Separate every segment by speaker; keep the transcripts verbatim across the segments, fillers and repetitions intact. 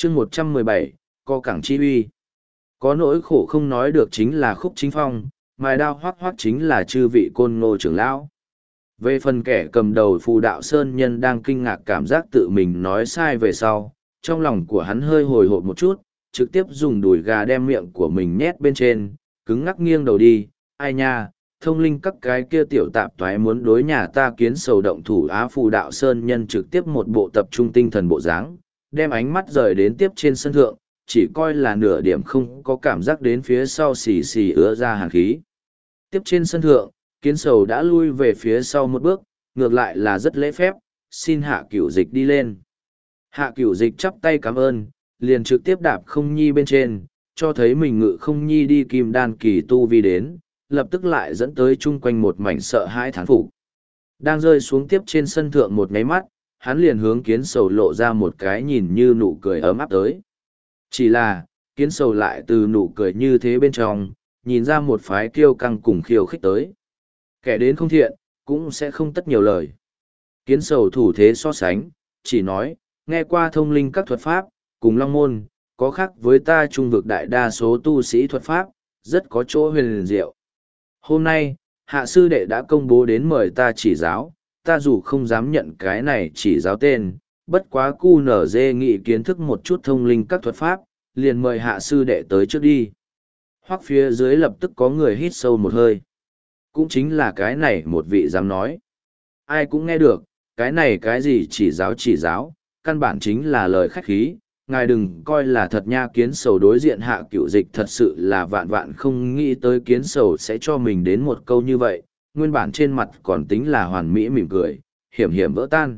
Speaker 1: chương một trăm mười bảy, co cẳng chi uy. Có nỗi khổ không nói được chính là Khúc Chính Phong, mài đao hoác hoác chính là chư vị côn ngô trưởng lão. Về phần kẻ cầm đầu Phù Đạo Sơn Nhân đang kinh ngạc cảm giác tự mình nói sai về sau, trong lòng của hắn hơi hồi hộp một chút, trực tiếp dùng đùi gà đem miệng của mình nhét bên trên, cứng ngắc nghiêng đầu đi, ai nha, thông linh các cái kia tiểu tạp toái muốn đối nhà ta kiến sầu động thủ Á. Phù Đạo Sơn Nhân trực tiếp một bộ tập trung tinh thần bộ dáng, đem ánh mắt rời đến tiếp trên sân thượng, chỉ coi là nửa điểm không có cảm giác đến phía sau xì xì ứa ra hàn khí. Tiếp trên sân thượng, kiến sầu đã lui về phía sau một bước, ngược lại là rất lễ phép, xin hạ cửu dịch đi lên. Hạ cửu dịch chắp tay cảm ơn, liền trực tiếp đạp không nhi bên trên, cho thấy mình ngự không nhi đi kim đan kỳ tu vi đến, lập tức lại dẫn tới chung quanh một mảnh sợ hãi thán phục. Đang rơi xuống tiếp trên sân thượng một ngáy mắt, hắn liền hướng kiến sầu lộ ra một cái nhìn như nụ cười ấm áp tới. Chỉ là, kiến sầu lại từ nụ cười như thế bên trong, nhìn ra một phái kiêu căng cùng khiêu khích tới. Kẻ đến không thiện, cũng sẽ không tất nhiều lời. Kiến sầu thủ thế so sánh, chỉ nói, nghe qua thông linh các thuật pháp, cùng long môn, có khác với ta trung vực đại đa số tu sĩ thuật pháp, rất có chỗ huyền diệu. Hôm nay, hạ sư đệ đã công bố đến mời ta chỉ giáo, ta dù không dám nhận cái này chỉ giáo tên, bất quá cu nở dê nghị kiến thức một chút thông linh các thuật pháp, liền mời hạ sư đệ tới trước đi. Hoắc phía dưới lập tức có người hít sâu một hơi. Cũng chính là cái này một vị dám nói. Ai cũng nghe được, cái này cái gì chỉ giáo chỉ giáo, căn bản chính là lời khách khí, ngài đừng coi là thật nha. Kiến sầu đối diện hạ cửu dịch thật sự là vạn vạn không nghĩ tới kiến sầu sẽ cho mình đến một câu như vậy, nguyên bản trên mặt còn tính là hoàn mỹ mỉm cười, hiểm hiểm vỡ tan.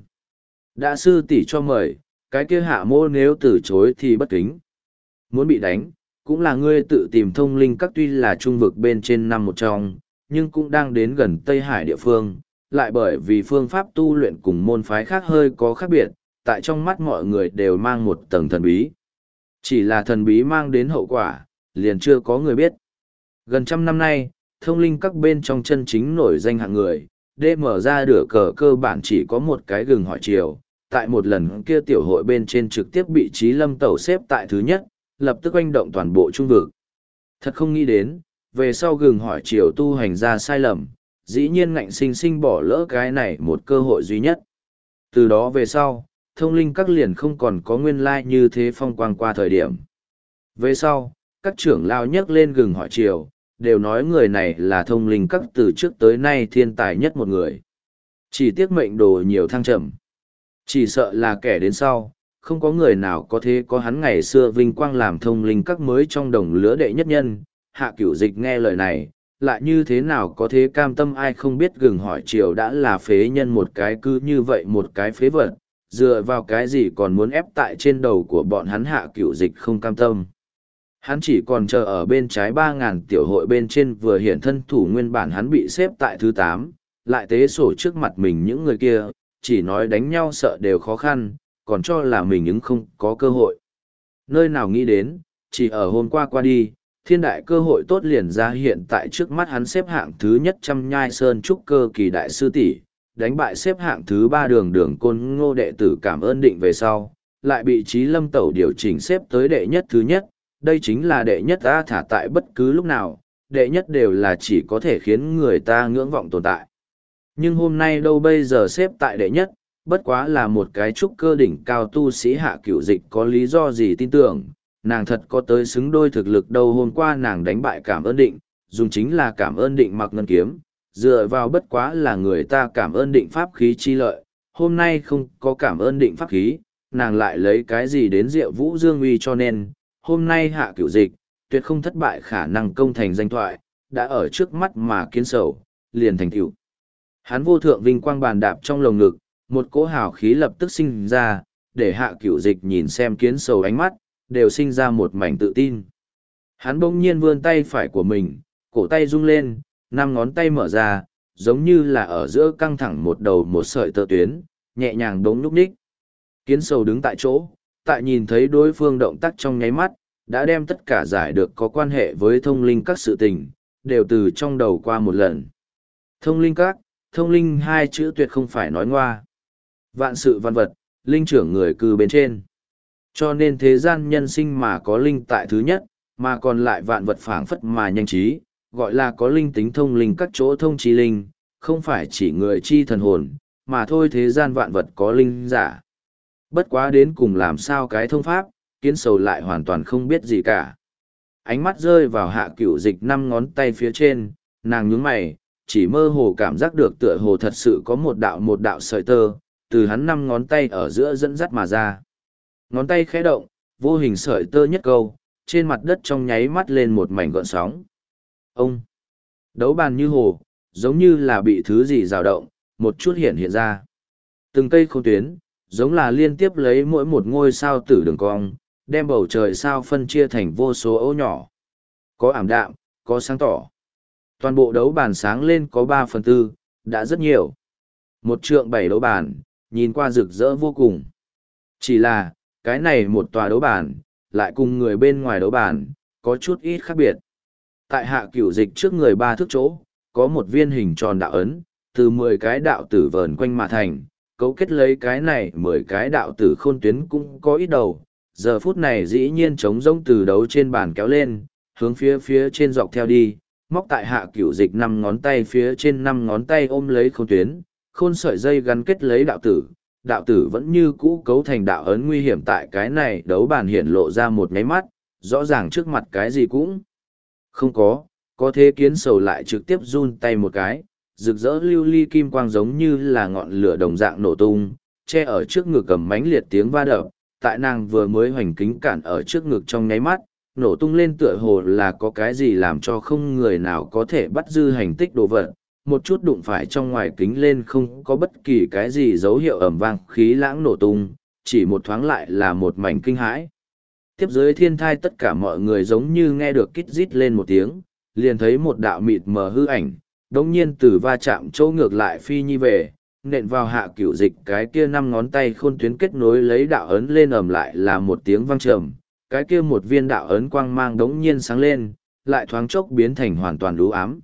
Speaker 1: Đã sư tỷ cho mời, cái kia hạ mô nếu từ chối thì bất kính. Muốn bị đánh, cũng là ngươi tự tìm. Thông linh các tuy là trung vực bên trên năm một trong, nhưng cũng đang đến gần Tây Hải địa phương, lại bởi vì phương pháp tu luyện cùng môn phái khác hơi có khác biệt, tại trong mắt mọi người đều mang một tầng thần bí. Chỉ là thần bí mang đến hậu quả, liền chưa có người biết. Gần trăm năm nay, thông linh các bên trong chân chính nổi danh hạng người, đê mở ra đửa cờ cơ bản chỉ có một cái gừng hỏi chiều, tại một lần kia tiểu hội bên trên trực tiếp bị Chí Lâm Tẩu xếp tại thứ nhất, lập tức oanh động toàn bộ trung vực. Thật không nghĩ đến, về sau gừng hỏi chiều tu hành ra sai lầm, dĩ nhiên ngạnh sinh sinh bỏ lỡ cái này một cơ hội duy nhất. Từ đó về sau, thông linh các liền không còn có nguyên lai như thế phong quang qua thời điểm. Về sau, các trưởng lao nhắc lên gừng hỏi chiều, đều nói người này là thông linh các từ trước tới nay thiên tài nhất một người. Chỉ tiếc mệnh đồ nhiều thăng trầm. Chỉ sợ là kẻ đến sau, không có người nào có thế có hắn ngày xưa vinh quang làm thông linh các mới trong đồng lứa đệ nhất nhân. Hạ cửu dịch nghe lời này, lại như thế nào có thế cam tâm. Ai không biết gừng hỏi chiều đã là phế nhân một cái, cứ như vậy một cái phế vật, dựa vào cái gì còn muốn ép tại trên đầu của bọn hắn. Hạ cửu dịch không cam tâm. Hắn chỉ còn chờ ở bên trái ba ngàn tiểu hội bên trên vừa hiện thân thủ. Nguyên bản hắn bị xếp tại thứ tám, lại tế sổ trước mặt mình những người kia, chỉ nói đánh nhau sợ đều khó khăn, còn cho là mình ứng không có cơ hội. Nơi nào nghĩ đến, chỉ ở hôm qua qua đi, thiên đại cơ hội tốt liền ra hiện tại trước mắt hắn. Xếp hạng thứ nhất Trăm Nhai Sơn trúc cơ kỳ đại sư tỷ, đánh bại xếp hạng thứ ba đường đường côn ngô đệ tử Cảm Ơn Định về sau, lại bị Chí Lâm Tẩu điều chỉnh xếp tới đệ nhất thứ nhất. Đây chính là đệ nhất ta thả tại bất cứ lúc nào, đệ nhất đều là chỉ có thể khiến người ta ngưỡng vọng tồn tại. Nhưng hôm nay đâu bây giờ xếp tại đệ nhất, bất quá là một cái trúc cơ đỉnh cao tu sĩ. Hạ cửu dịch có lý do gì tin tưởng, nàng thật có tới xứng đôi thực lực đâu. Hôm qua nàng đánh bại Cảm Ơn Định, dùng chính là Cảm Ơn Định mặc ngân kiếm, dựa vào bất quá là người ta Cảm Ơn Định pháp khí chi lợi. Hôm nay không có Cảm Ơn Định pháp khí, nàng lại lấy cái gì đến Diệu Vũ Dương uy. Cho nên, hôm nay hạ cửu dịch, tuyệt không thất bại khả năng công thành danh thoại, đã ở trước mắt mà kiến sầu, liền thành tựu. Hắn vô thượng vinh quang bàn đạp trong lồng ngực, một cỗ hào khí lập tức sinh ra, để hạ cửu dịch nhìn xem kiến sầu ánh mắt, đều sinh ra một mảnh tự tin. Hắn bỗng nhiên vươn tay phải của mình, cổ tay rung lên, năm ngón tay mở ra, giống như là ở giữa căng thẳng một đầu một sợi tơ tuyến, nhẹ nhàng đống núp ních. Kiến sầu đứng tại chỗ, tại nhìn thấy đối phương động tác trong nháy mắt, đã đem tất cả giải được có quan hệ với thông linh các sự tình, đều từ trong đầu qua một lần. Thông linh các, thông linh hai chữ tuyệt không phải nói ngoa. Vạn sự văn vật, linh trưởng người cư bên trên. Cho nên thế gian nhân sinh mà có linh tại thứ nhất, mà còn lại vạn vật phảng phất mà nhanh trí, gọi là có linh tính thông linh các chỗ thông trí linh, không phải chỉ người chi thần hồn, mà thôi thế gian vạn vật có linh giả. Bất quá đến cùng làm sao cái thông pháp, kiến sầu lại hoàn toàn không biết gì cả. Ánh mắt rơi vào hạ cửu dịch năm ngón tay phía trên, nàng nhướng mày, chỉ mơ hồ cảm giác được tựa hồ thật sự có một đạo một đạo sợi tơ, từ hắn năm ngón tay ở giữa dẫn dắt mà ra. Ngón tay khẽ động, vô hình sợi tơ nhất câu, trên mặt đất trong nháy mắt lên một mảnh gợn sóng. Ông! Đấu bàn như hồ, giống như là bị thứ gì rào động, một chút hiện hiện ra. Từng cây khôn tuyến, giống là liên tiếp lấy mỗi một ngôi sao tử đường cong, đem bầu trời sao phân chia thành vô số ô nhỏ. Có ảm đạm, có sáng tỏ. Toàn bộ đấu bàn sáng lên có ba phần tư, đã rất nhiều. Một trượng bảy đấu bàn, nhìn qua rực rỡ vô cùng. Chỉ là, cái này một tòa đấu bàn, lại cùng người bên ngoài đấu bàn, có chút ít khác biệt. Tại hạ cửu dịch trước người ba thước chỗ, có một viên hình tròn đạo ấn, từ mười cái đạo tử vờn quanh mà thành, cấu kết lấy cái này mười cái đạo tử khôn tuyến cũng có ít đầu. Giờ phút này dĩ nhiên trống rỗng từ đấu trên bàn kéo lên, hướng phía phía trên dọc theo đi, móc tại hạ cửu dịch năm ngón tay phía trên năm ngón tay ôm lấy khôn tuyến, khôn sợi dây gắn kết lấy đạo tử. Đạo tử vẫn như cũ cấu thành đạo ấn nguy hiểm tại cái này đấu bàn hiện lộ ra một nháy mắt, rõ ràng trước mặt cái gì cũng không có, có thế kiến sầu lại trực tiếp run tay một cái, rực rỡ lưu ly kim quang giống như là ngọn lửa đồng dạng nổ tung, che ở trước ngực cầm mánh liệt tiếng va đập, tại nàng vừa mới hoành kính cản ở trước ngực trong nháy mắt, nổ tung lên tựa hồ là có cái gì làm cho không người nào có thể bắt dư hành tích đồ vật, một chút đụng phải trong ngoài kính lên không có bất kỳ cái gì dấu hiệu ẩm vang khí lãng nổ tung, chỉ một thoáng lại là một mảnh kinh hãi. Tiếp dưới thiên thai tất cả mọi người giống như nghe được kít rít lên một tiếng, liền thấy một đạo mịt mờ hư ảnh, đống nhiên từ va chạm chỗ ngược lại phi nhi về, nện vào hạ cửu dịch cái kia năm ngón tay khôn tuyến kết nối lấy đạo ấn lên ầm lại là một tiếng vang trầm, cái kia một viên đạo ấn quang mang đống nhiên sáng lên, lại thoáng chốc biến thành hoàn toàn lũ ám.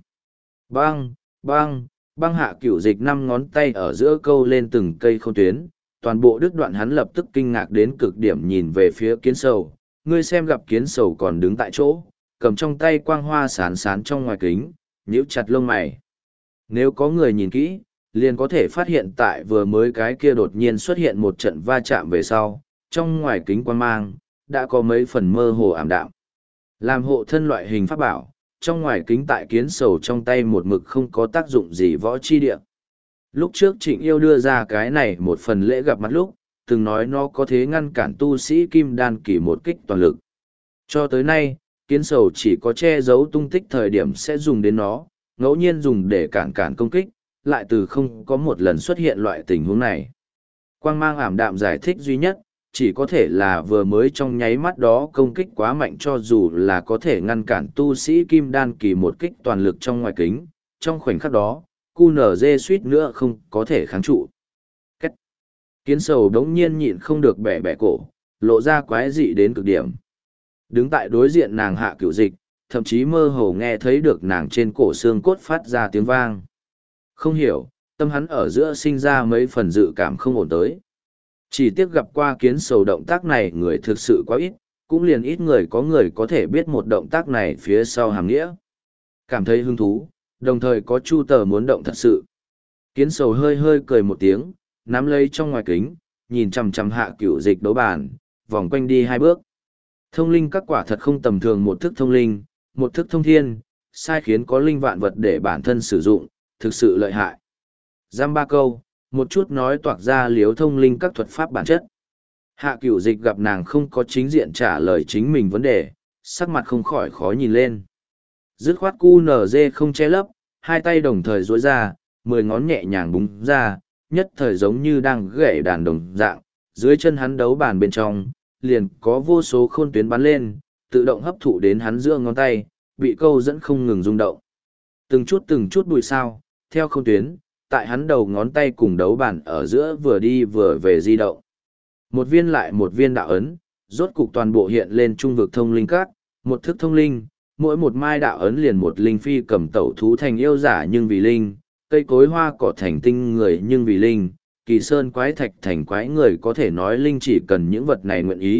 Speaker 1: Bang, bang, băng hạ cửu dịch năm ngón tay ở giữa câu lên từng cây khôn tuyến, toàn bộ đứt đoạn hắn lập tức kinh ngạc đến cực điểm nhìn về phía kiến sầu, ngươi xem gặp kiến sầu còn đứng tại chỗ, cầm trong tay quang hoa sán sán trong ngoài kính, nhíu chặt lông mày. Nếu có người nhìn kỹ, liền có thể phát hiện tại vừa mới cái kia đột nhiên xuất hiện một trận va chạm về sau, trong ngoài kính quang mang, đã có mấy phần mơ hồ ảm đạm. Làm hộ thân loại hình pháp bảo, trong ngoài kính tại kiến sầu trong tay một mực không có tác dụng gì võ chi địa. Lúc trước Trịnh Yêu đưa ra cái này một phần lễ gặp mặt lúc, từng nói nó có thể ngăn cản tu sĩ kim đan kỳ một kích toàn lực. Cho tới nay, kiến sầu chỉ có che giấu tung tích thời điểm sẽ dùng đến nó, ngẫu nhiên dùng để cản cản công kích, lại từ không có một lần xuất hiện loại tình huống này. Quang mang ảm đạm giải thích duy nhất, chỉ có thể là vừa mới trong nháy mắt đó công kích quá mạnh cho dù là có thể ngăn cản tu sĩ kim đan kỳ một kích toàn lực trong ngoài kính, trong khoảnh khắc đó, cu nở dê suýt nữa không có thể kháng trụ. Cách. Kiến sầu đống nhiên nhịn không được bẻ bẻ cổ, lộ ra quái dị đến cực điểm. Đứng tại đối diện nàng hạ cửu dịch, thậm chí mơ hồ nghe thấy được nàng trên cổ xương cốt phát ra tiếng vang. Không hiểu, tâm hắn ở giữa sinh ra mấy phần dự cảm không ổn tới. Chỉ tiếc gặp qua kiến sầu động tác này người thực sự quá ít, cũng liền ít người có người có thể biết một động tác này phía sau hàm nghĩa. Cảm thấy hứng thú, đồng thời có chu tờ muốn động thật sự. Kiến sầu hơi hơi cười một tiếng, nắm lấy trong ngoài kính, nhìn chằm chằm hạ cửu dịch đấu bàn, vòng quanh đi hai bước. Thông linh các quả thật không tầm thường một thức thông linh, một thức thông thiên, sai khiến có linh vạn vật để bản thân sử dụng, thực sự lợi hại. Giam ba câu, một chút nói toạc ra liếu thông linh các thuật pháp bản chất. Hạ cửu dịch gặp nàng không có chính diện trả lời chính mình vấn đề, sắc mặt không khỏi khó nhìn lên. Dứt khoát cu nở dê không che lấp, hai tay đồng thời duỗi ra, mười ngón nhẹ nhàng búng ra, nhất thời giống như đang gảy đàn đồng dạng, dưới chân hắn đấu bàn bên trong, liền có vô số khôn tuyến bắn lên, tự động hấp thụ đến hắn giữa ngón tay, bị câu dẫn không ngừng rung động. Từng chút từng chút bụi sao, theo khôn tuyến, tại hắn đầu ngón tay cùng đấu bàn ở giữa vừa đi vừa về di động. Một viên lại một viên đạo ấn, rốt cục toàn bộ hiện lên trung vực thông linh các, một thức thông linh, mỗi một mai đạo ấn liền một linh phi cầm tẩu thú thành yêu giả nhưng vì linh, cây cối hoa cỏ thành tinh người nhưng vì linh, kỳ sơn quái thạch thành quái người có thể nói linh chỉ cần những vật này nguyện ý,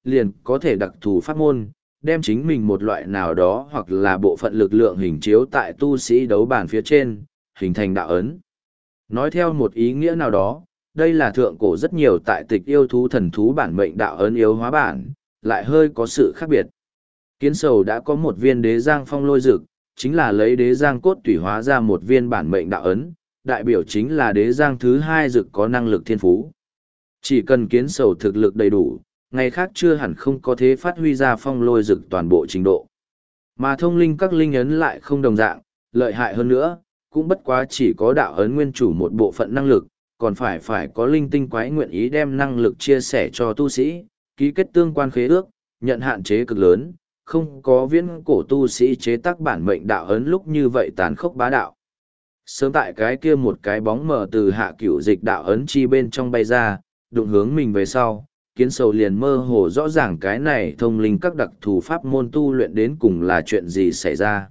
Speaker 1: liền có thể đặc thù pháp môn, đem chính mình một loại nào đó hoặc là bộ phận lực lượng hình chiếu tại tu sĩ đấu bản phía trên, hình thành đạo ấn. Nói theo một ý nghĩa nào đó, đây là thượng cổ rất nhiều tại tịch yêu thú thần thú bản mệnh đạo ấn yếu hóa bản, lại hơi có sự khác biệt. Kiến sầu đã có một viên đế giang phong lôi dực, chính là lấy đế giang cốt tủy hóa ra một viên bản mệnh đạo ấn, đại biểu chính là đế giang thứ hai dực có năng lực thiên phú. Chỉ cần kiến sầu thực lực đầy đủ, ngày khác chưa hẳn không có thế phát huy ra phong lôi dực toàn bộ trình độ. Mà thông linh các linh ấn lại không đồng dạng, lợi hại hơn nữa, cũng bất quá chỉ có đạo ấn nguyên chủ một bộ phận năng lực, còn phải phải có linh tinh quái nguyện ý đem năng lực chia sẻ cho tu sĩ, ký kết tương quan khế ước, nhận hạn chế cực lớn, không có viễn cổ tu sĩ chế tác bản mệnh đạo ấn lúc như vậy tàn khốc bá đạo. Sớm tại cái kia một cái bóng mờ từ hạ cửu dịch đạo ấn chi bên trong bay ra, đụng hướng mình về sau, kiến sầu liền mơ hồ rõ ràng cái này thông linh các đặc thù pháp môn tu luyện đến cùng là chuyện gì xảy ra.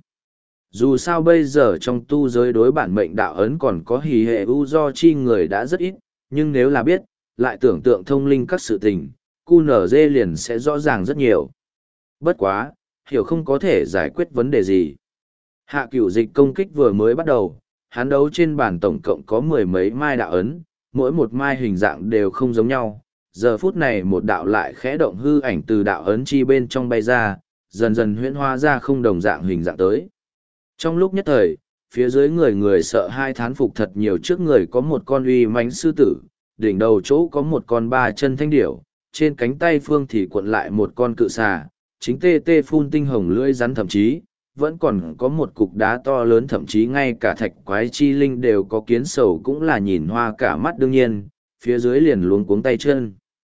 Speaker 1: Dù sao bây giờ trong tu giới đối bản mệnh đạo ấn còn có hỉ hệ u do chi người đã rất ít, nhưng nếu là biết, lại tưởng tượng thông linh các sự tình, cu nở dê liền sẽ rõ ràng rất nhiều. Bất quá, hiểu không có thể giải quyết vấn đề gì. Hạ cửu dịch công kích vừa mới bắt đầu, hắn đấu trên bàn tổng cộng có mười mấy mai đạo ấn, mỗi một mai hình dạng đều không giống nhau. Giờ phút này một đạo lại khẽ động hư ảnh từ đạo ấn chi bên trong bay ra, dần dần huyễn hóa ra không đồng dạng hình dạng tới. Trong lúc nhất thời, phía dưới người người sợ hai thán phục thật nhiều, trước người có một con uy mãnh sư tử, đỉnh đầu chỗ có một con ba chân thanh điểu, trên cánh tay phương thì cuộn lại một con cự xà, chính tê tê phun tinh hồng lưỡi rắn, thậm chí vẫn còn có một cục đá to lớn, thậm chí ngay cả thạch quái chi linh đều có, kiến sầu cũng là nhìn hoa cả mắt. Đương nhiên, phía dưới liền luống cuống tay chân.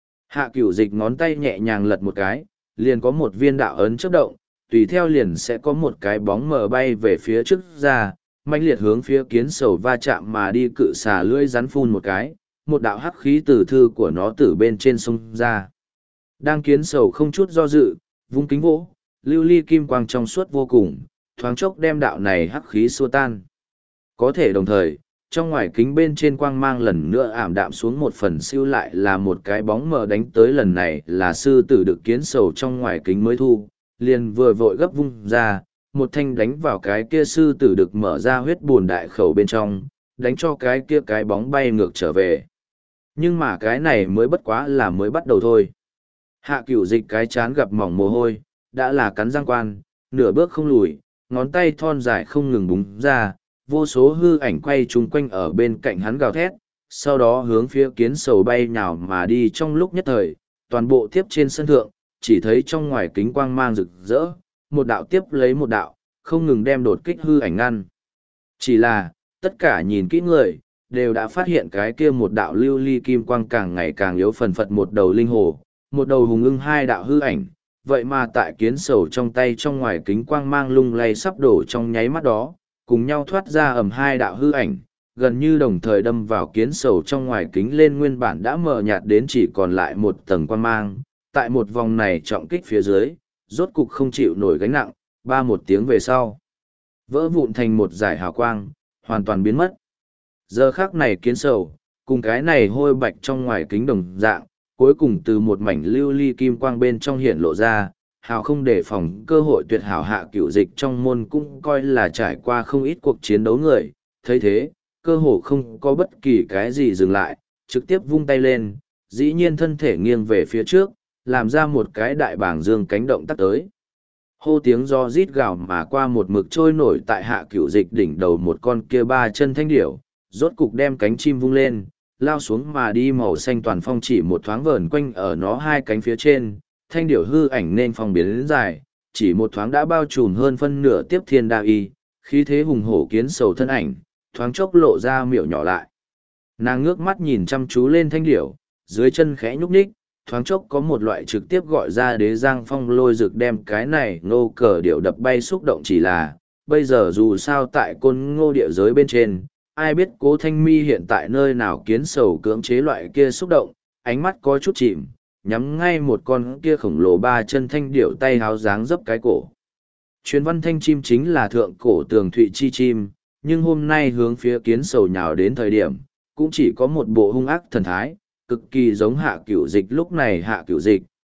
Speaker 1: Hạ cửu dịch ngón tay nhẹ nhàng lật một cái, liền có một viên đạo ấn chớp động, tùy theo liền sẽ có một cái bóng mờ bay về phía trước ra, mãnh liệt hướng phía kiến sầu va chạm mà đi. Cự xà lưỡi rắn phun một cái, một đạo hắc khí từ thư của nó từ bên trên sông ra. Đang kiến sầu không chút do dự, vung kính vỗ, lưu ly kim quang trong suốt vô cùng, thoáng chốc đem đạo này hắc khí xua tan. Có thể đồng thời, trong ngoài kính bên trên quang mang lần nữa ảm đạm xuống một phần, siêu lại là một cái bóng mờ đánh tới. Lần này là sư tử được kiến sầu trong ngoài kính mới thu, liền vừa vội gấp vung ra, một thanh đánh vào cái kia sư tử được mở ra huyết buồn đại khẩu bên trong, đánh cho cái kia cái bóng bay ngược trở về. Nhưng mà cái này mới bất quá là mới bắt đầu thôi. Hạ cửu dịch cái chán gặp mỏng mồ hôi, đã là cắn răng quan, nửa bước không lùi, ngón tay thon dài không ngừng búng ra, vô số hư ảnh quay chung quanh ở bên cạnh hắn gào thét, sau đó hướng phía kiến sầu bay nhào mà đi. Trong lúc nhất thời, toàn bộ tiếp trên sân thượng, chỉ thấy trong ngoài kính quang mang rực rỡ, một đạo tiếp lấy một đạo, không ngừng đem đột kích hư ảnh ngăn. Chỉ là, tất cả nhìn kỹ người, đều đã phát hiện cái kia một đạo lưu ly kim quang càng ngày càng yếu, phần phật một đầu linh hồ, một đầu hùng ưng, hai đạo hư ảnh. Vậy mà tại kiến sầu trong tay trong ngoài kính quang mang lung lay sắp đổ trong nháy mắt đó, cùng nhau thoát ra ầm hai đạo hư ảnh, gần như đồng thời đâm vào kiến sầu trong ngoài kính lên, nguyên bản đã mờ nhạt đến chỉ còn lại một tầng quang mang. Tại một vòng này trọng kích phía dưới, rốt cục không chịu nổi gánh nặng, ba một tiếng về sau, vỡ vụn thành một dải hào quang, hoàn toàn biến mất. Giờ khắc này kiến sầu, cùng cái này hôi bạch trong ngoài kính đồng dạng, cuối cùng từ một mảnh lưu ly kim quang bên trong hiện lộ ra, hào không đề phòng cơ hội tuyệt hảo. Hạ cửu dịch trong môn cũng coi là trải qua không ít cuộc chiến đấu người, thấy thế, cơ hồ không có bất kỳ cái gì dừng lại, trực tiếp vung tay lên, dĩ nhiên thân thể nghiêng về phía trước, làm ra một cái đại bảng dương cánh động tác tới. Hô tiếng do rít gào mà qua, một mực trôi nổi tại hạ cửu dịch đỉnh đầu một con kia ba chân thanh điểu, rốt cục đem cánh chim vung lên, lao xuống mà đi, màu xanh toàn phong chỉ một thoáng vờn quanh ở nó hai cánh phía trên, thanh điểu hư ảnh nên phong biến đến dài, chỉ một thoáng đã bao trùm hơn phân nửa tiếp thiên đa y, khí thế hùng hổ kiến sầu thân ảnh, thoáng chốc lộ ra miệng nhỏ lại. Nàng ngước mắt nhìn chăm chú lên thanh điểu, dưới chân khẽ nhúc nhích, thoáng chốc có một loại trực tiếp gọi ra đế giang phong lôi rực đem cái này ngô cờ điểu đập bay xúc động. Chỉ là, bây giờ dù sao tại côn ngô địa giới bên trên, ai biết cố thanh mi hiện tại nơi nào, kiến sầu cưỡng chế loại kia xúc động, ánh mắt có chút chìm, nhắm ngay một con kia khổng lồ ba chân thanh điểu, tay háo dáng dấp cái cổ. Truyền văn thanh chim chính là thượng cổ tường thụy chi chim, nhưng hôm nay hướng phía kiến sầu nhào đến thời điểm, cũng chỉ có một bộ hung ác thần thái, cực kỳ giống hạ cửu dịch. Lúc này hạ cửu dịch,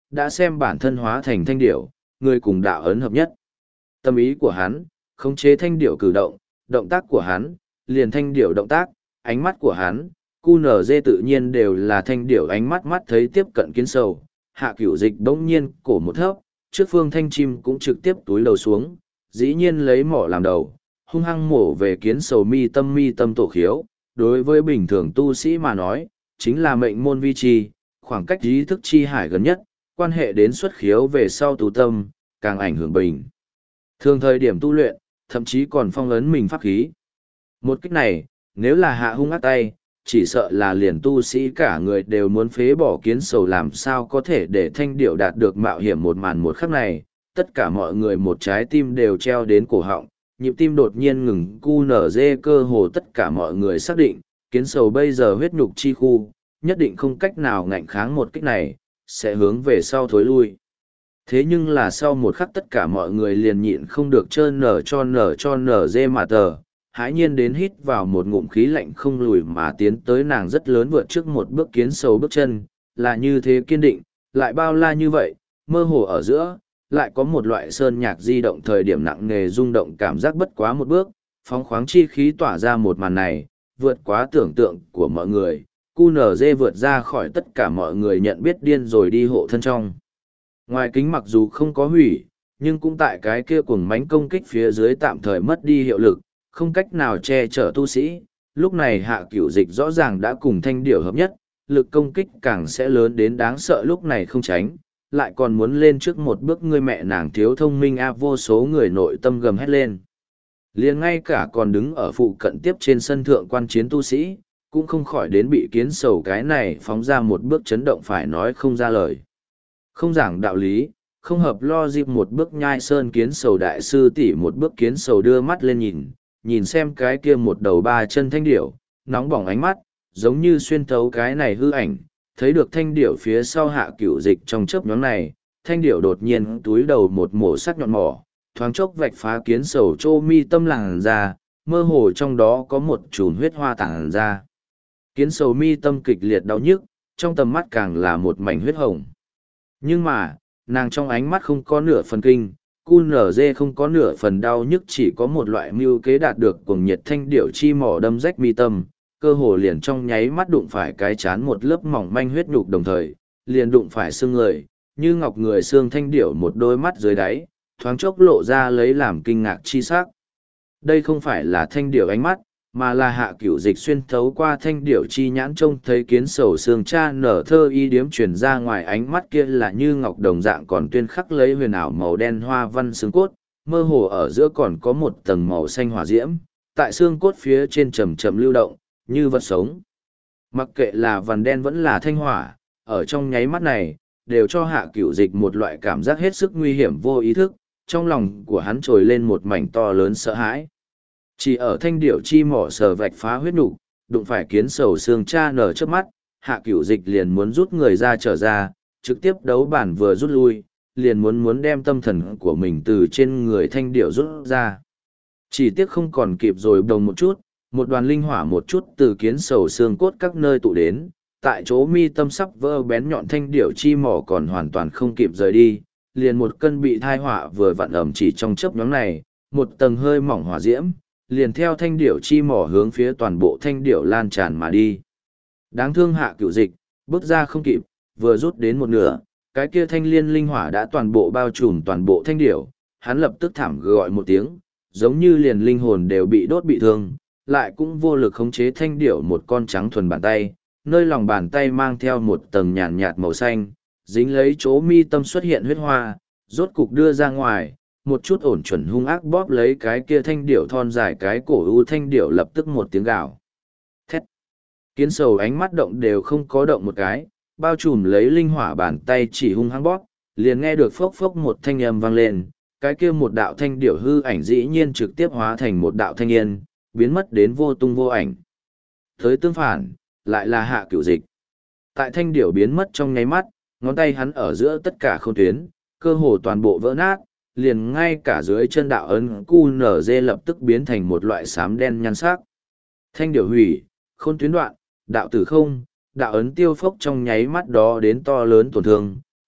Speaker 1: đã xem bản thân hóa thành thanh điểu, người cùng đạo ấn hợp nhất. Tâm ý của hắn, khống chế thanh điểu cử động, động tác của hắn, liền thanh điểu động tác, ánh mắt của hắn, cu nở dê tự nhiên đều là thanh điểu ánh mắt mắt thấy tiếp cận kiến sầu. Hạ Cửu Dịch bỗng nhiên cổ một thấp, trước phương thanh chim cũng trực tiếp túi đầu xuống, dĩ nhiên lấy mỏ làm đầu, hung hăng mổ về kiến sầu mi tâm mi tâm tổ khiếu. Đối với bình thường tu sĩ mà nói, chính là mệnh môn vi trì, khoảng cách ý thức chi hải gần nhất, quan hệ đến xuất khiếu về sau tu tâm, càng ảnh hưởng bình. Thường thời điểm tu luyện, thậm chí còn phong ấn mình pháp khí. Một cách này, nếu là hạ hung ác tay, chỉ sợ là liền tu sĩ cả người đều muốn phế bỏ kiến sầu làm sao có thể để thanh điệu đạt được mạo hiểm một màn một khắc này. Tất cả mọi người một trái tim đều treo đến cổ họng, nhịp tim đột nhiên ngừng cu nở dê cơ hồ tất cả mọi người xác định, kiến sầu bây giờ huyết nhục chi khu, nhất định không cách nào ngạnh kháng một kích này, sẽ hướng về sau thối lui. Thế nhưng là sau một khắc tất cả mọi người liền nhịn không được trơn nở cho nở cho nở dê mà tờ, hãi nhiên đến hít vào một ngụm khí lạnh không lùi mà tiến tới nàng rất lớn vượt trước một bước kiến sầu bước chân, là như thế kiên định, lại bao la như vậy, mơ hồ ở giữa, lại có một loại sơn nhạc di động thời điểm nặng nề rung động cảm giác bất quá một bước, phóng khoáng chi khí tỏa ra một màn này, vượt quá tưởng tượng của mọi người, cu nở dê vượt ra khỏi tất cả mọi người nhận biết điên rồi đi hộ thân trong. Ngoài kính mặc dù không có hủy, nhưng cũng tại cái kia cuồng mánh công kích phía dưới tạm thời mất đi hiệu lực, không cách nào che chở tu sĩ. Lúc này Hạ Cửu Dịch rõ ràng đã cùng thanh điểu hợp nhất, lực công kích càng sẽ lớn đến đáng sợ lúc này không tránh, lại còn muốn lên trước một bước người mẹ nàng thiếu thông minh a vô số người nội tâm gầm hét lên. Liền ngay cả còn đứng ở phụ cận tiếp trên sân thượng quan chiến tu sĩ, cũng không khỏi đến bị kiến sầu cái này phóng ra một bước chấn động phải nói không ra lời. Không giảng đạo lý, không hợp lo dịp một bước nhai sơn kiến sầu đại sư tỷ một bước kiến sầu đưa mắt lên nhìn, nhìn xem cái kia một đầu ba chân thanh điểu, nóng bỏng ánh mắt, giống như xuyên thấu cái này hư ảnh, thấy được thanh điểu phía sau Hạ Cửu Dịch trong chớp nhoáng này, thanh điểu đột nhiên túi đầu một mổ sắc nhọn mỏ, thoáng chốc vạch phá kiến sầu trô mi tâm làn ra, mơ hồ trong đó có một chùm huyết hoa tản ra. Kiến sầu mi tâm kịch liệt đau nhức, trong tầm mắt càng là một mảnh huyết hồng. Nhưng mà, nàng trong ánh mắt không có nửa phần kinh, cu nở dê không có nửa phần đau nhức, chỉ có một loại mưu kế đạt được cuồng nhiệt thanh điệu chi mỏ đâm rách mi tâm, cơ hồ liền trong nháy mắt đụng phải cái chán một lớp mỏng manh huyết nhục đồng thời, liền đụng phải xương người, như ngọc người xương thanh điệu một đôi mắt dưới đáy, thoáng chốc lộ ra lấy làm kinh ngạc chi sắc. Đây không phải là thanh điệu ánh mắt, mà là Hạ Cửu Dịch xuyên thấu qua thanh điệu chi nhãn trông thấy kiến sầu xương cha nở thơ y điếm truyền ra ngoài ánh mắt kia là như ngọc đồng dạng còn tuyên khắc lấy huyền ảo màu đen hoa văn xương cốt, mơ hồ ở giữa còn có một tầng màu xanh hỏa diễm, tại xương cốt phía trên chậm chậm lưu động, như vật sống. Mặc kệ là vằn đen vẫn là thanh hỏa, ở trong nháy mắt này, đều cho Hạ Cửu Dịch một loại cảm giác hết sức nguy hiểm vô ý thức, trong lòng của hắn trồi lên một mảnh to lớn sợ hãi. Chỉ ở thanh điệu chi mỏ sờ vạch phá huyết nục, đụng phải kiến sầu xương cha nở trước mắt, Hạ Cửu Dịch liền muốn rút người ra trở ra, trực tiếp đấu bản vừa rút lui, liền muốn muốn đem tâm thần của mình từ trên người thanh điệu rút ra. Chỉ tiếc không còn kịp rồi đồng một chút, một đoàn linh hỏa một chút từ kiến sầu xương cốt các nơi tụ đến, tại chỗ mi tâm sắp vỡ bén nhọn thanh điệu chi mỏ còn hoàn toàn không kịp rời đi, liền một cân bị thai họa vừa vặn ẩm chỉ trong chớp nhoáng này, một tầng hơi mỏng hỏa diễm, liền theo thanh điểu chi mỏ hướng phía toàn bộ thanh điểu lan tràn mà đi. Đáng thương Hạ Cửu Dịch, bước ra không kịp, vừa rút đến một nửa, cái kia thanh liên linh hỏa đã toàn bộ bao trùm toàn bộ thanh điểu, hắn lập tức thảm gọi một tiếng, giống như liền linh hồn đều bị đốt bị thương, lại cũng vô lực khống chế thanh điểu một con trắng thuần bàn tay, nơi lòng bàn tay mang theo một tầng nhàn nhạt màu xanh, dính lấy chỗ mi tâm xuất hiện huyết hoa, rốt cục đưa ra ngoài, một chút ổn chuẩn hung ác bóp lấy cái kia thanh điểu thon dài cái cổ ưu thanh điểu lập tức một tiếng gào. Thét. Kiến sầu ánh mắt động đều không có động một cái, bao trùm lấy linh hỏa bàn tay chỉ hung hăng bóp, liền nghe được phốc phốc một thanh âm vang lên, cái kia một đạo thanh điểu hư ảnh dĩ nhiên trực tiếp hóa thành một đạo thanh yên, biến mất đến vô tung vô ảnh. Tới tương phản, lại là Hạ Cửu Dịch. Tại thanh điểu biến mất trong nháy mắt, ngón tay hắn ở giữa tất cả khâu tuyến, cơ hồ toàn bộ vỡ nát, liền ngay cả dưới chân đạo ấn cu nở dê lập tức biến thành một loại xám đen nhăn sắc. Thanh điểu hủy, khôn tuyến đoạn, đạo tử không, đạo ấn tiêu phốc trong nháy mắt đó đến to lớn tổn thương,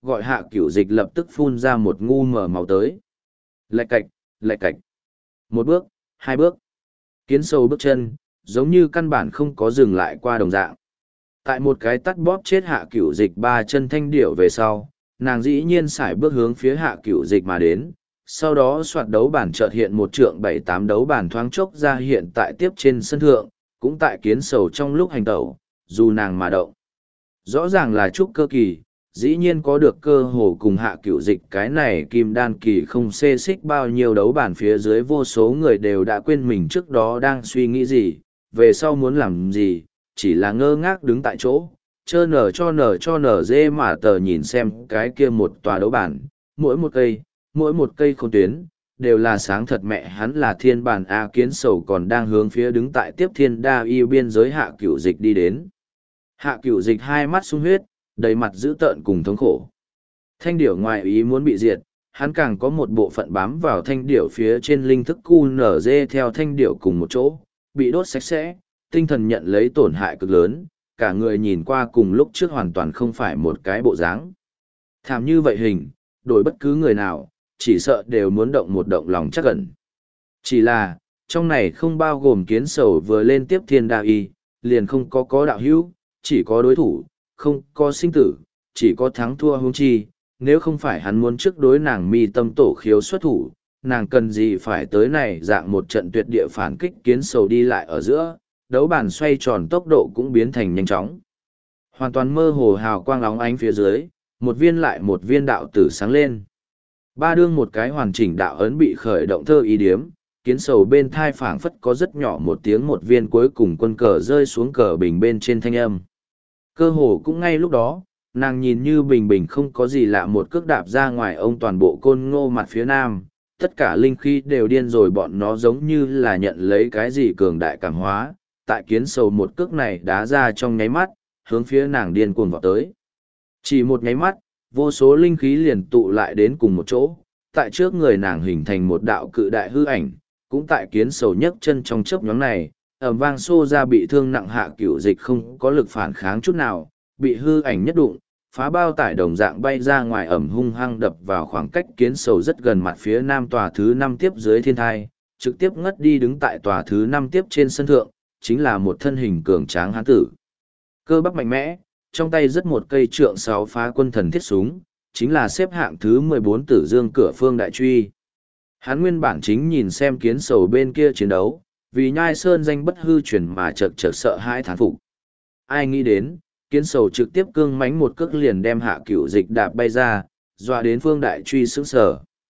Speaker 1: gọi hạ cửu dịch lập tức phun ra một ngu mở màu tới. Lạch cạch, lạch cạch. Một bước, hai bước. Kiến sầu bước chân, giống như căn bản không có dừng lại qua đồng dạng. Tại một cái tắt bóp chết hạ cửu dịch ba chân thanh điểu về sau, nàng dĩ nhiên sải bước hướng phía hạ cửu dịch mà đến. Sau đó soạt đấu bản chợt hiện một trượng bảy tám đấu bản thoáng chốc ra hiện tại tiếp trên sân thượng, cũng tại kiến sầu trong lúc hành tẩu, dù nàng mà động. Rõ ràng là trúc cơ kỳ, dĩ nhiên có được cơ hồ cùng hạ cửu dịch cái này kim đan kỳ không xê xích bao nhiêu đấu bản phía dưới vô số người đều đã quên mình trước đó đang suy nghĩ gì, về sau muốn làm gì, chỉ là ngơ ngác đứng tại chỗ, chơ nở cho nở cho nở dê mà tờ nhìn xem cái kia một tòa đấu bản, mỗi một cây, mỗi một cây khôn tuyến, đều là sáng thật mẹ hắn là thiên bản A kiến sầu còn đang hướng phía đứng tại tiếp thiên đa y biên giới hạ cửu dịch đi đến. Hạ cửu dịch hai mắt sung huyết, đầy mặt dữ tợn cùng thống khổ. Thanh điểu ngoài ý muốn bị diệt, hắn càng có một bộ phận bám vào thanh điểu phía trên linh thức cu nở dê theo thanh điểu cùng một chỗ, bị đốt sạch sẽ, tinh thần nhận lấy tổn hại cực lớn, cả người nhìn qua cùng lúc trước hoàn toàn không phải một cái bộ dáng. Thảm như vậy hình, đổi bất cứ người nào, chỉ sợ đều muốn động một động lòng chắc ẩn. Chỉ là, trong này không bao gồm kiến sầu vừa lên tiếp thiên đa y, liền không có có đạo hữu, chỉ có đối thủ, không có sinh tử, chỉ có thắng thua huống chi, nếu không phải hắn muốn trước đối nàng mi tâm tổ khiếu xuất thủ, nàng cần gì phải tới này dạng một trận tuyệt địa phản kích kiến sầu đi lại ở giữa, đấu bàn xoay tròn tốc độ cũng biến thành nhanh chóng. Hoàn toàn mơ hồ hào quang óng ánh phía dưới, một viên lại một viên đạo tử sáng lên. Ba đương một cái hoàn chỉnh đạo ấn bị khởi động thơ ý điếm, kiến sầu bên thai phảng phất có rất nhỏ một tiếng một viên cuối cùng quân cờ rơi xuống cờ bình bên trên thanh âm. Cơ hồ cũng ngay lúc đó, nàng nhìn như bình bình không có gì lạ một cước đạp ra ngoài ông toàn bộ côn ngô mặt phía nam, tất cả linh khí đều điên rồi bọn nó giống như là nhận lấy cái gì cường đại cảm hóa, tại kiến sầu một cước này đá ra trong nháy mắt, hướng phía nàng điên cuồng vào tới. Chỉ một nháy mắt, vô số linh khí liền tụ lại đến cùng một chỗ, tại trước người nàng hình thành một đạo cự đại hư ảnh, cũng tại kiến sầu nhấc chân trong chớp nhóm này, ầm vang xô ra bị thương nặng hạ cửu dịch không có lực phản kháng chút nào, bị hư ảnh nhất đụng, phá bao tải đồng dạng bay ra ngoài ẩm hung hăng đập vào khoảng cách kiến sầu rất gần mặt phía nam tòa thứ năm tiếp dưới thiên thai, trực tiếp ngất đi đứng tại tòa thứ năm tiếp trên sân thượng, chính là một thân hình cường tráng hán tử. Cơ bắp mạnh mẽ, trong tay rất một cây trượng sáu phá quân thần thiết súng, chính là xếp hạng thứ mười bốn tử dương cửa phương đại truy. Hắn nguyên bản chính nhìn xem kiến sầu bên kia chiến đấu, vì nhai sơn danh bất hư truyền mà chợt chợt sợ hãi thán phục. Ai nghĩ đến, kiến sầu trực tiếp cương mánh một cước liền đem hạ cửu dịch đạp bay ra, dọa đến phương đại truy sững sờ.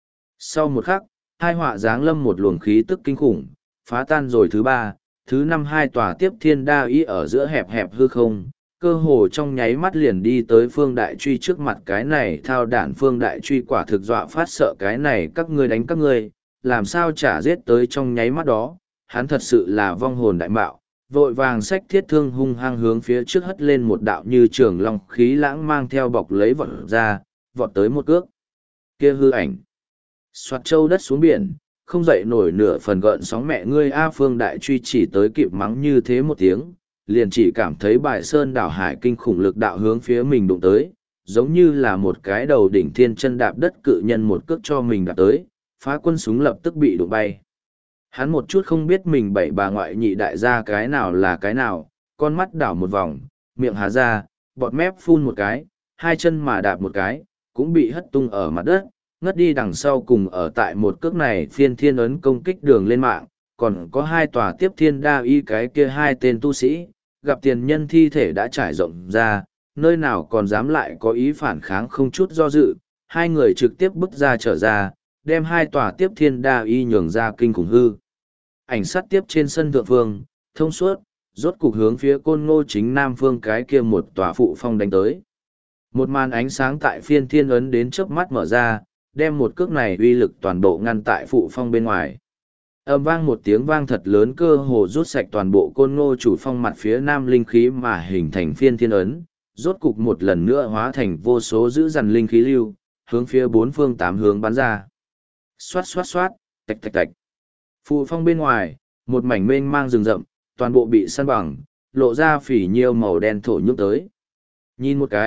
Speaker 1: Sau một khắc, hai họa giáng lâm một luồng khí tức kinh khủng, phá tan rồi thứ ba, thứ năm hai tòa tiếp thiên đa ý ở giữa hẹp hẹp hư không, cơ hồ trong nháy mắt liền đi tới phương đại truy trước mặt cái này thao đản phương đại truy quả thực dọa phát sợ cái này các ngươi đánh các ngươi, làm sao chả giết tới trong nháy mắt đó, hắn thật sự là vong hồn đại mạo, vội vàng xách thiết thương hung hăng hướng phía trước hất lên một đạo như trường long khí lãng mang theo bọc lấy vọt ra, vọt tới một cước. Kia hư ảnh. Soạt châu đất xuống biển, không dậy nổi nửa phần gợn sóng mẹ ngươi A phương đại truy chỉ tới kịp mắng như thế một tiếng, liền chỉ cảm thấy bài sơn đảo hải kinh khủng lực đạo hướng phía mình đụng tới, giống như là một cái đầu đỉnh thiên chân đạp đất cự nhân một cước cho mình đạp tới, phá quân súng lập tức bị đụng bay. Hắn một chút không biết mình bảy bà ngoại nhị đại gia cái nào là cái nào, con mắt đảo một vòng, miệng há ra, bọt mép phun một cái, hai chân mà đạp một cái, cũng bị hất tung ở mặt đất, ngất đi đằng sau cùng ở tại một cước này phiên thiên ấn công kích đường lên mạng, còn có hai tòa tiếp thiên đa y cái kia hai tên tu sĩ, gặp tiền nhân thi thể đã trải rộng ra, nơi nào còn dám lại có ý phản kháng không chút do dự, hai người trực tiếp bước ra trở ra, đem hai tòa tiếp thiên đa y nhường ra kinh khủng hư. Ảnh sát tiếp trên sân thượng phương, thông suốt, rốt cục hướng phía côn ngô chính nam phương cái kia một tòa phụ phong đánh tới. Một màn ánh sáng tại phiên thiên ấn đến chớp mắt mở ra, đem một cước này uy lực toàn bộ ngăn tại phụ phong bên ngoài. Âm vang một tiếng vang thật lớn cơ hồ rút sạch toàn bộ côn ngô chủ phong mặt phía nam linh khí mà hình thành phiên thiên ấn, rốt cục một lần nữa hóa thành vô số giữ dằn linh khí lưu, hướng phía bốn phương tám hướng bắn ra. Xoát xoát xoát, tạch tạch tạch. Phụ phong bên ngoài, một mảnh mênh mang rừng rậm, toàn bộ bị săn bằng, lộ ra phỉ nhiêu màu đen thổ nhúc tới. Nhìn một cái,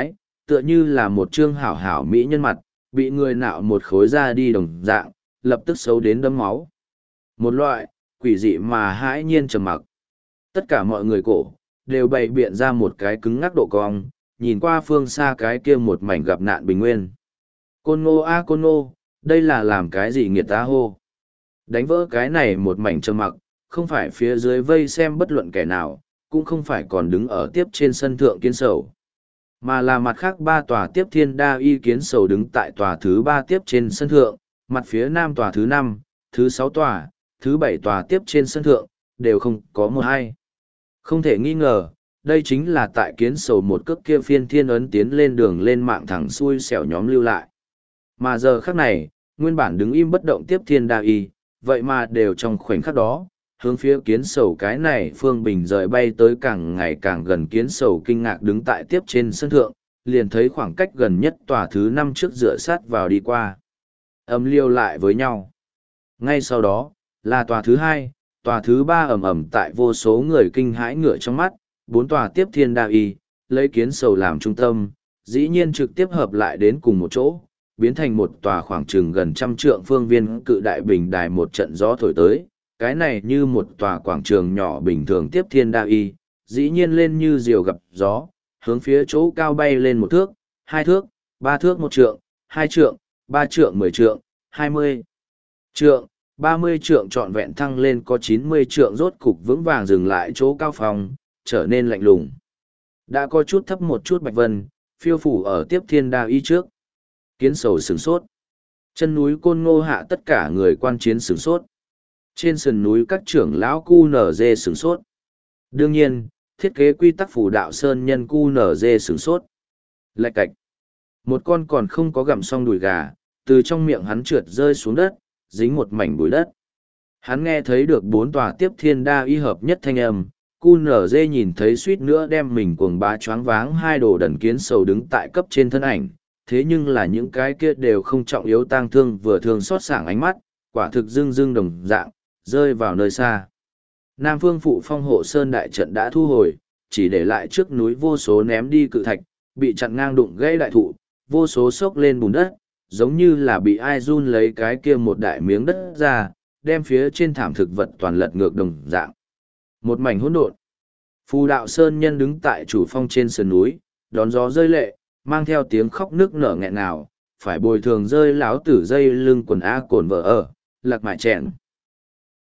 Speaker 1: tựa như là một trương hảo hảo mỹ nhân mặt, bị người nạo một khối ra đi đồng dạng, lập tức xấu đến đấm máu. Một loại, quỷ dị mà hãi nhiên trầm mặc. Tất cả mọi người cổ, đều bày biện ra một cái cứng ngắc độ cong, nhìn qua phương xa cái kia một mảnh gặp nạn bình nguyên. Côn Ngô a Côn Ngô, đây là làm cái gì nghiệt ta hô. Đánh vỡ cái này một mảnh trầm mặc, không phải phía dưới vây xem bất luận kẻ nào, cũng không phải còn đứng ở tiếp trên sân thượng kiến sầu. Mà là mặt khác ba tòa tiếp thiên đa y kiến sầu đứng tại tòa thứ ba tiếp trên sân thượng, mặt phía nam tòa thứ năm, thứ sáu tòa, thứ bảy tòa tiếp trên sân thượng, đều không có một hai. Không thể nghi ngờ, đây chính là tại kiến sầu một cước kia phiên thiên ấn tiến lên đường lên mạng thẳng xuôi xẻo nhóm lưu lại. Mà giờ khắc này, nguyên bản đứng im bất động tiếp thiên đa y, vậy mà đều trong khoảnh khắc đó, hướng phía kiến sầu cái này phương bình rời bay tới càng ngày càng gần kiến sầu kinh ngạc đứng tại tiếp trên sân thượng, liền thấy khoảng cách gần nhất tòa thứ năm trước dựa sát vào đi qua. Ầm liêu lại với nhau. Ngay sau đó, là tòa thứ hai, tòa thứ ba ầm ầm tại vô số người kinh hãi ngửa trong mắt, bốn tòa tiếp thiên đa y, lấy kiến sầu làm trung tâm, dĩ nhiên trực tiếp hợp lại đến cùng một chỗ, biến thành một tòa khoảng chừng gần trăm trượng phương viên cự đại bình đài một trận gió thổi tới, cái này như một tòa quảng trường nhỏ bình thường tiếp thiên đa y, dĩ nhiên lên như diều gặp gió, hướng phía chỗ cao bay lên một thước, hai thước, ba thước một trượng, hai trượng, ba trượng mười trượng, hai mươi trượng, ba mươi trượng trọn vẹn thăng lên có chín mươi trượng rốt cục vững vàng dừng lại chỗ cao phòng, trở nên lạnh lùng. Đã có chút thấp một chút bạch vân, phiêu phủ ở tiếp thiên đa y trước. Kiến sầu sửng sốt. Chân núi Côn Ngô hạ tất cả người quan chiến sửng sốt. Trên sườn núi các trưởng lão cu nở dê sửng sốt. Đương nhiên, thiết kế quy tắc phủ đạo sơn nhân cu nở dê sửng sốt. Lạch cạch. Một con còn không có gặm xong đùi gà, từ trong miệng hắn trượt rơi xuống đất, dính một mảnh bụi đất. Hắn nghe thấy được bốn tòa tiếp thiên đa y hợp nhất thanh âm, cu nở dê nhìn thấy suýt nữa đem mình cuồng bá choáng váng hai đồ đần kiến sầu đứng tại cấp trên thân ảnh, thế nhưng là những cái kia đều không trọng yếu tang thương vừa thường xót sảng ánh mắt, quả thực dưng dưng đồng dạng, rơi vào nơi xa. Nam phương phụ phong hộ sơn đại trận đã thu hồi, chỉ để lại trước núi vô số ném đi cự thạch, bị chặn ngang đụng gãy đại thụ, vô số xốc lên bùn đất, giống như là bị ai run lấy cái kia một đại miếng đất ra, đem phía trên thảm thực vật toàn lật ngược đồng dạng. Một mảnh hỗn độn. Phù đạo sơn nhân đứng tại chủ phong trên sườn núi, đón gió rơi lệ, mang theo tiếng khóc nước nở nghẹn nào, phải bồi thường rơi láo tử dây lưng quần A cồn vợ ở, lạc mại chèn.